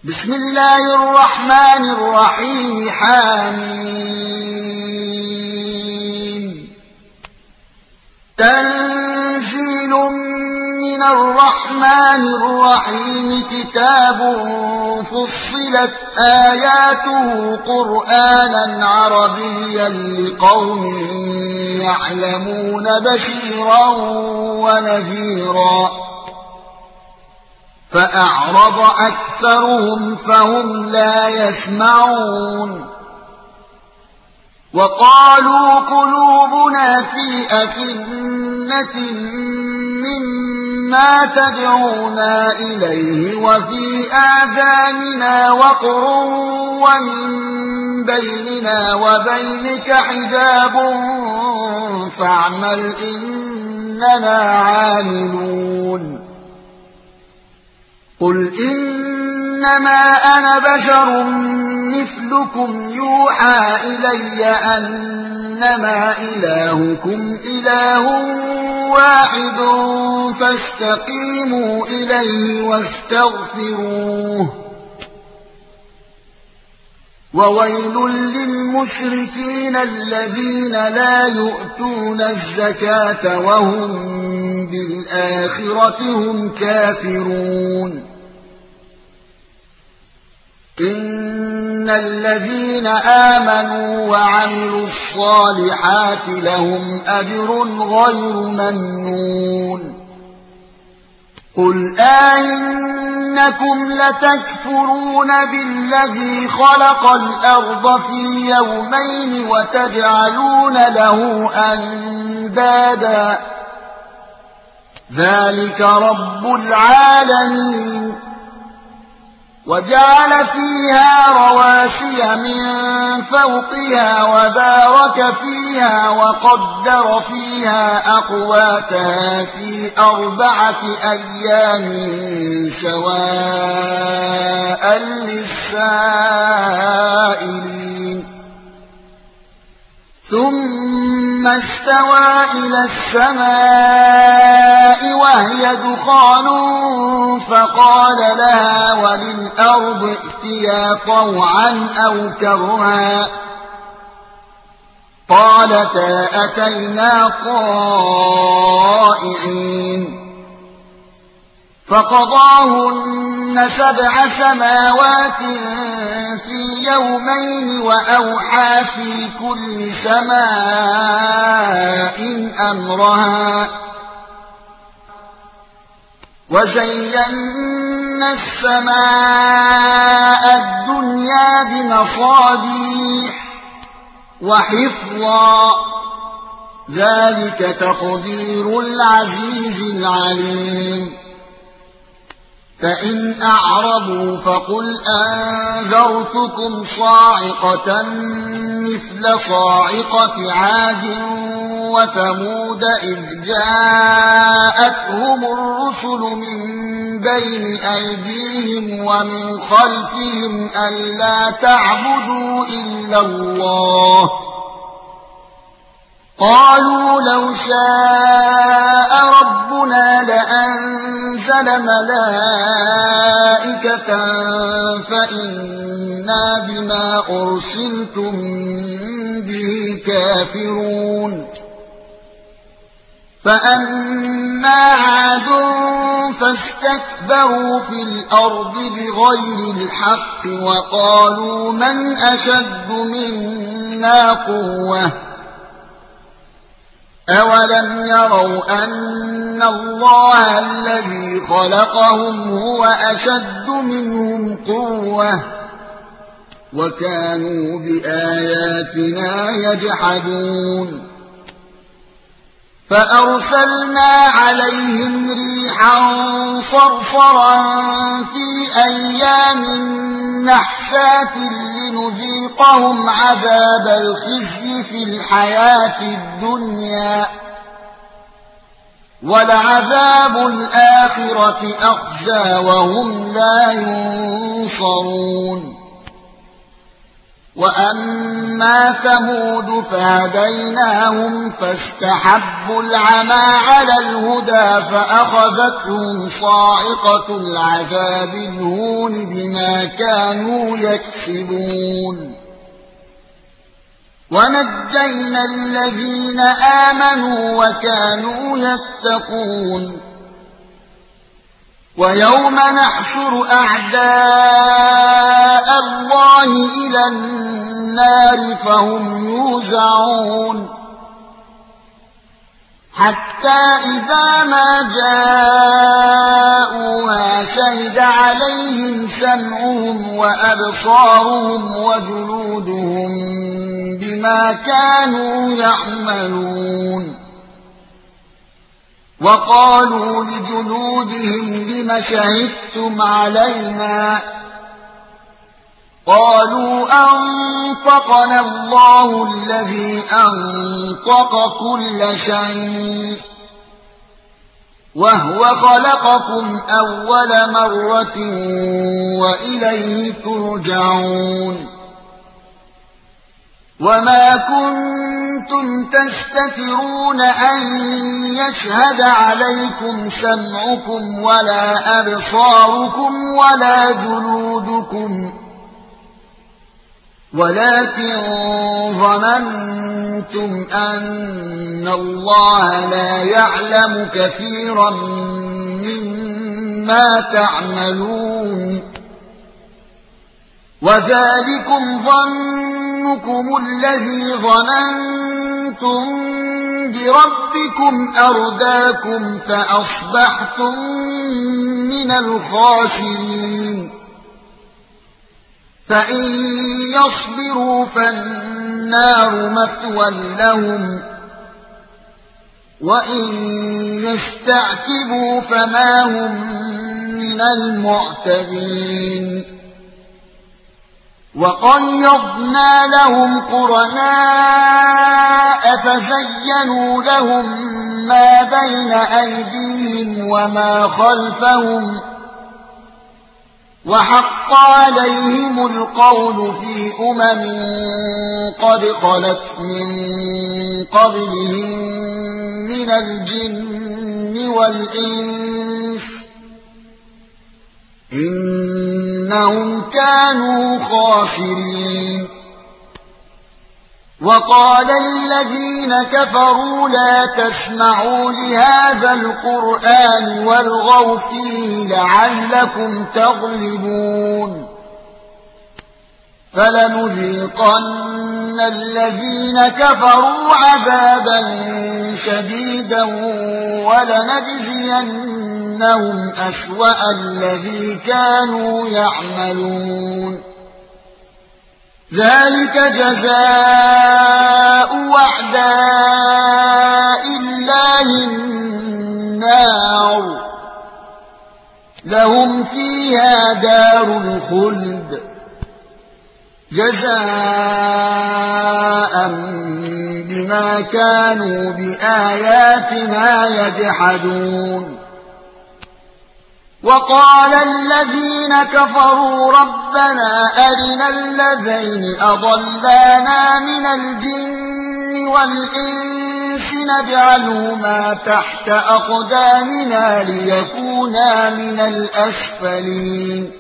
بسم الله الرحمن الرحيم حميم تنزيل من الرحمن الرحيم كتاب فصلت آياته قرآنا عربيا لقوم يعلمون بشيرا ونذيرا فأعرض أكثرهم فهم لا يسمعون وقالوا قلوبنا في أكنة مما تدعونا إليه وفي آذاننا وقر ومن بيننا وبينك حجاب فاعمل إننا عاملون قل إنما أنا بشر مثلكم يوحى إلي أنما إلهكم إله واحد فاستقيموا إليه واستغفروه وويل للمشركين الذين لا يؤتون الزكاة وهم بالآخرة هم كافرون إن الذين آمنوا وعملوا الصالحات لهم أجر غير ممنون قل أئنكم لتكفرون بالذي خلق الأرض في يومين وتجعلون له أندادا ذلك رب العالمين وجعل فيها رواسي من فوقها وبارك فيها وقدر فيها أقواتها في 4 أيام سواء للسائلين ثم استوى إلى السماء وهي دخان فقال لها وللأرض ائتيا طوعا أو كرها قالتا أتينا طائعين فقضاهن 7 سماوات في يومين وأوحى في كل سماء أمرها وزينا السماء الدنيا بمصابيح وحفظا ذلك تقدير العزيز العليم فإن أعرضوا فقل أنذرتكم صاعقة مثل صاعقة عاد وثمود إذ جاءتهم الرسل من بين أيديهم ومن خلفهم ألا تعبدوا إلا الله قالوا لو شاء ربنا لأنزل ملائكة فإنا بما أرسلتم به كافرون فأما عاد فاستكبروا في الأرض بغير الحق وقالوا من أشد منا قوة أولم يروا أن الله الذي خلقهم هو أشد منهم قوة وكانوا بآياتنا يجحدون فأرسلنا عليهم ريحا صرصرا في أيام نحسات لنذيقهم عذاب الخزي في الحياة الدنيا ولعذاب الآخرة أخزى وهم لا ينصرون وأما ثمود فهديناهم فاستحبوا العمى على الهدى فأخذتهم صاعقة العذاب الهون بما كانوا يكسبون ونجينا الذين آمنوا وكانوا يتقون ويوم نحشر أعداء الله إلى النار فهم يوزعون حتى إذا ما جاءوها شهد عليهم سمعهم وأبصارهم وجلودهم بما كانوا يعملون وقالوا لجلودهم لم شهدتم علينا قالوا أنطقنا الله الذي أنطق كل شيء وهو خلقكم أول مرة وإليه ترجعون وما كنتم تستترون أن يشهد عليكم سمعكم ولا أبصاركم ولا جلودكم ولكن ظننتم أن الله لا يعلم كثيرا مما تعملون وذلكم ظنكم الذي ظننتم بربكم أرداكم فأصبحتم من الخاسرين فإن يصبروا فالنار مثوى لهم وإن يستعتبوا فما هم من المعتدين وقيضنا لهم قرناء فزينوا لهم ما بين أيديهم وما خلفهم وحق عليهم القول في قد خلت من قبلهم من الجن والإنس إنهم كانوا خاسرين وقال الذين كفروا لا تسمعوا لهذا القرآن والغوا فيه لعلكم تغلبون فلنذيقن الذين كفروا عذابا شديدا ولنجزينهم أسوأ الذي كانوا يعملون ذلك جزاء أعداء الله النار لهم فيها دار الخلد جزاء بما كانوا بآياتنا يجحدون وقال الذين كفروا ربنا أرنا الذين أضلانا من الجن والإنس نجعلهما تحت أقدامنا ليكونا من الأسفلين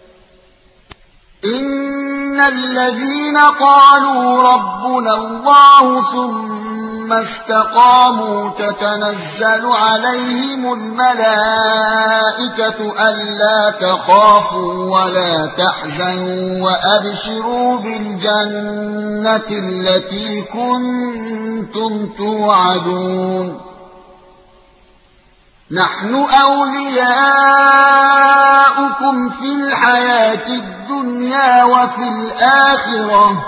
إن الذين قالوا ربنا الله ثم استقاموا تتنزل عليهم الملائكة ألا تخافوا ولا تحزنوا وأبشروا بالجنة التي كنتم توعدون نحن أولياؤكم في الحياة الدنيا وفي الآخرة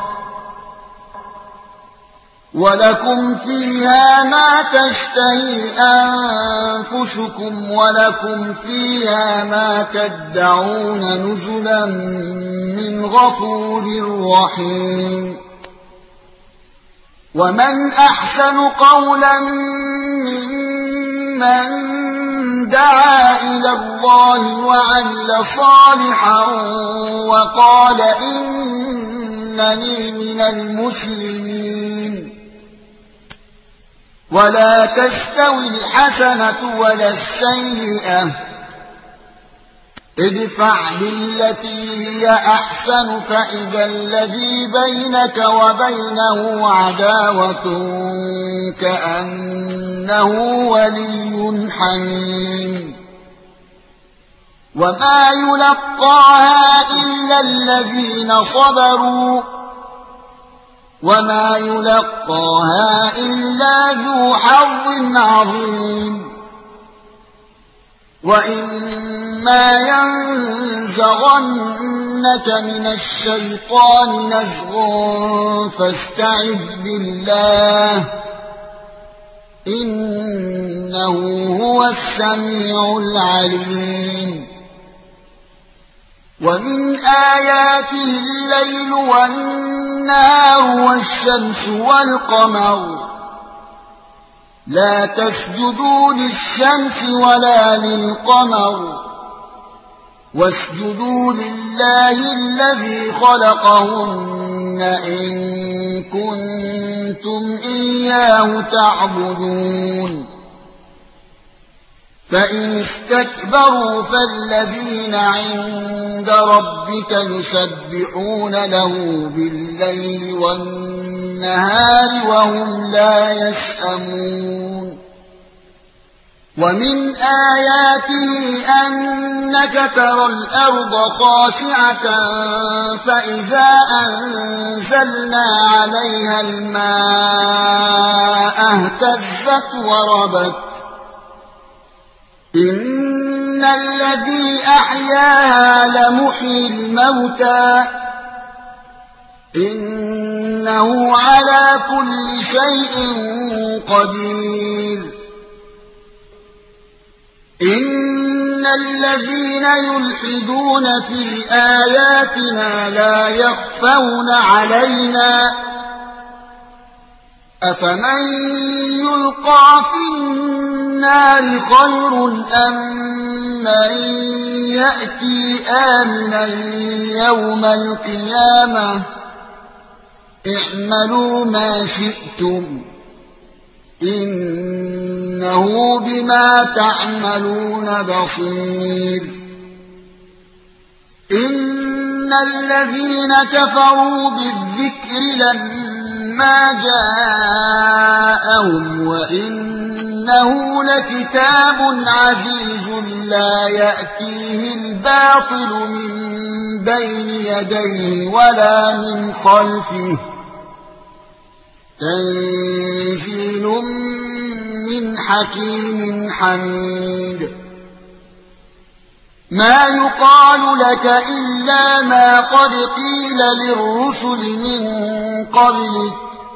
ولكم فيها ما تشتهي أنفسكم ولكم فيها ما تدعون نزلا من غفور رحيم ومن أحسن قولا ممن دعا إلى الله وعمل صالحا وقال إنني إنني من المسلمين ولا تستوي الحسنة ولا السيئة ادفع بالتي هي أحسن فإذا الذي بينك وبينه عداوة كأنه ولي حميم وما يلقاها إلا الذين صبروا وما يلقاها إلا ذو حظ عظيم وإما ينزغنك من الشيطان نزغ فاستعذ بالله إنه هو السميع العليم ومن آياته الليل والنهار والشمس والقمر لا تسجدوا للشمس ولا للقمر واسجدوا لله الذي خلقهن إن كنتم إياه تعبدون فإن استكبروا فالذين عند ربك يسبحون له بالليل والنهار وهم لا يسأمون ومن آياته أنك ترى الأرض خاشعة فإذا أنزلنا عليها الماء اهتزت وربت إن الذي أحياها لمحيي الموتى إنه على كل شيء قدير إن الذين يلحدون في آياتنا لا يخفون علينا أفمن يلقى في النار خير أم من يأتي آمنا يوم القيامة اعملوا ما شئتم إنه بما تعملون بصير إن الذين كفروا بالذكر لما جاءهم وإنه لكتاب عزيز لا يأتيه الباطل من بين يديه ولا من خلفه تنزيل من حكيم حميد ما يقال لك إلا ما قد قيل للرسل من قبلك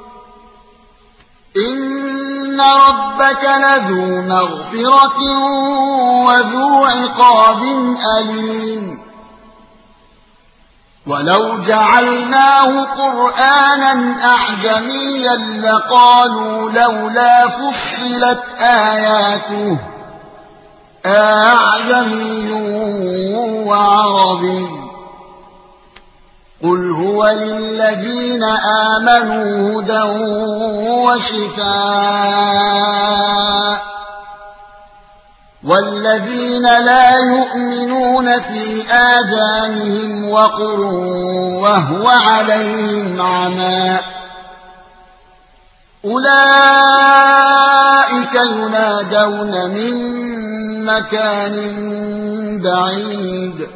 إن ربك لذو مغفرة وذو عقاب أليم ولو جعلناه قرآنا أعجميا لقالوا لولا فصلت آياته أعجمي وعربي قل هو للذين آمنوا هدى وشفاء والذين لا يؤمنون في آذانهم وقر وهو عليهم عمى أولئك ينادون من مكان بعيد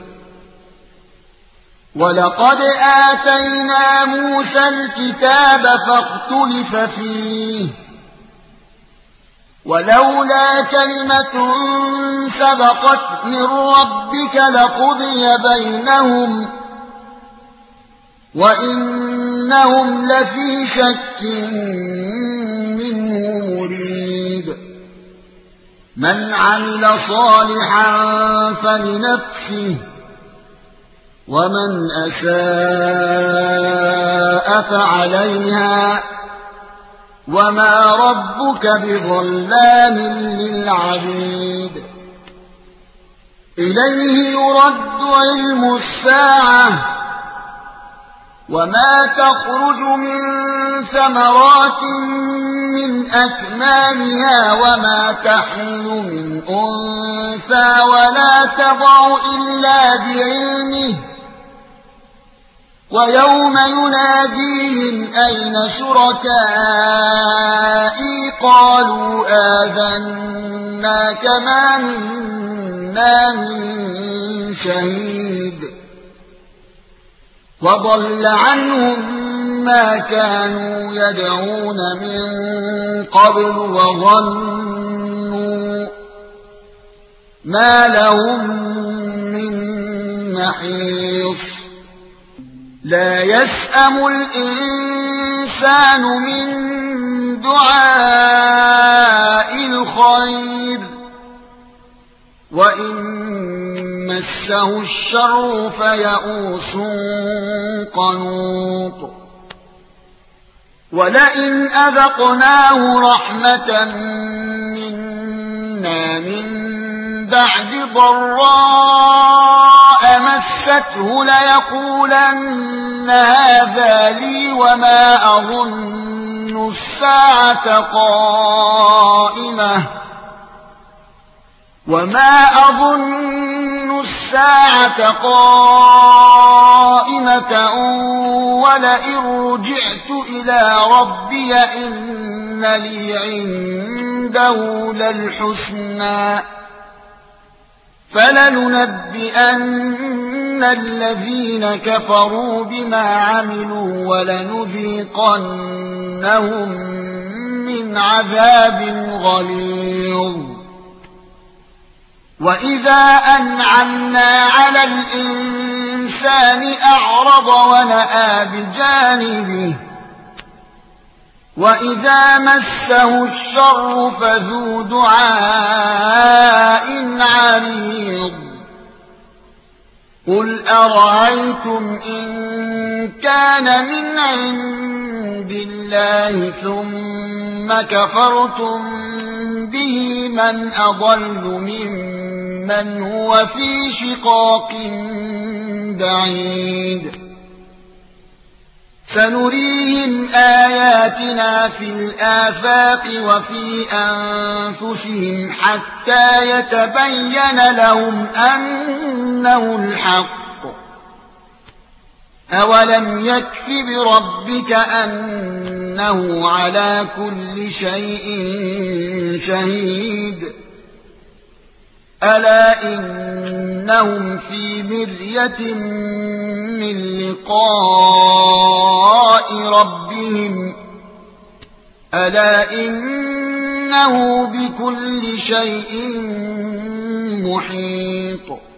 ولقد آتينا موسى الكتاب فاختلف فيه ولولا كلمة سبقت من ربك لقضي بينهم وإنهم لفي شك منه مريب من عمل صالحا فلنفسه ومن أساء فعليها وما ربك بظلام للعبيد إليه يرد علم الساعة وما تخرج من ثمرات من أكمامها وما تحمل من أنثى ولا تضع إلا بعلمه ويوم يناديهم أين شركائي قالوا آذناك ما منا من شهيد وضل عنهم ما كانوا يدعون من قبل وظنوا ما لهم من محيص لا يسأم الإنسان من دعاء الخير وإن مسه الشر فيئوس قنوط ولئن أذقناه رحمة منا من بعد ضراء مسته ليقولن هذا لي وما أظن الساعة قائمة ولئن رجعت إلى ربي إن لي عنده للحسنى فلننبئن الذين كفروا بما عملوا ولنذيقنهم من عذاب غليظ وإذا أنعمنا على الإنسان أعرض ونأى بجانبه وإذا مسه الشر فذو دعاء عريض قل أرأيتم إن كان من عند الله ثم كفرتم به من أضل ممن هو في شقاق بعيد سنريهم آياتنا في الآفاق وفي أنفسهم حتى يتبين لهم أنه الحق أولم يكف بربك أنه على كل شيء شهيد ألا إنهم في مرية من لقاء ربهم ألا إنه بكل شيء محيط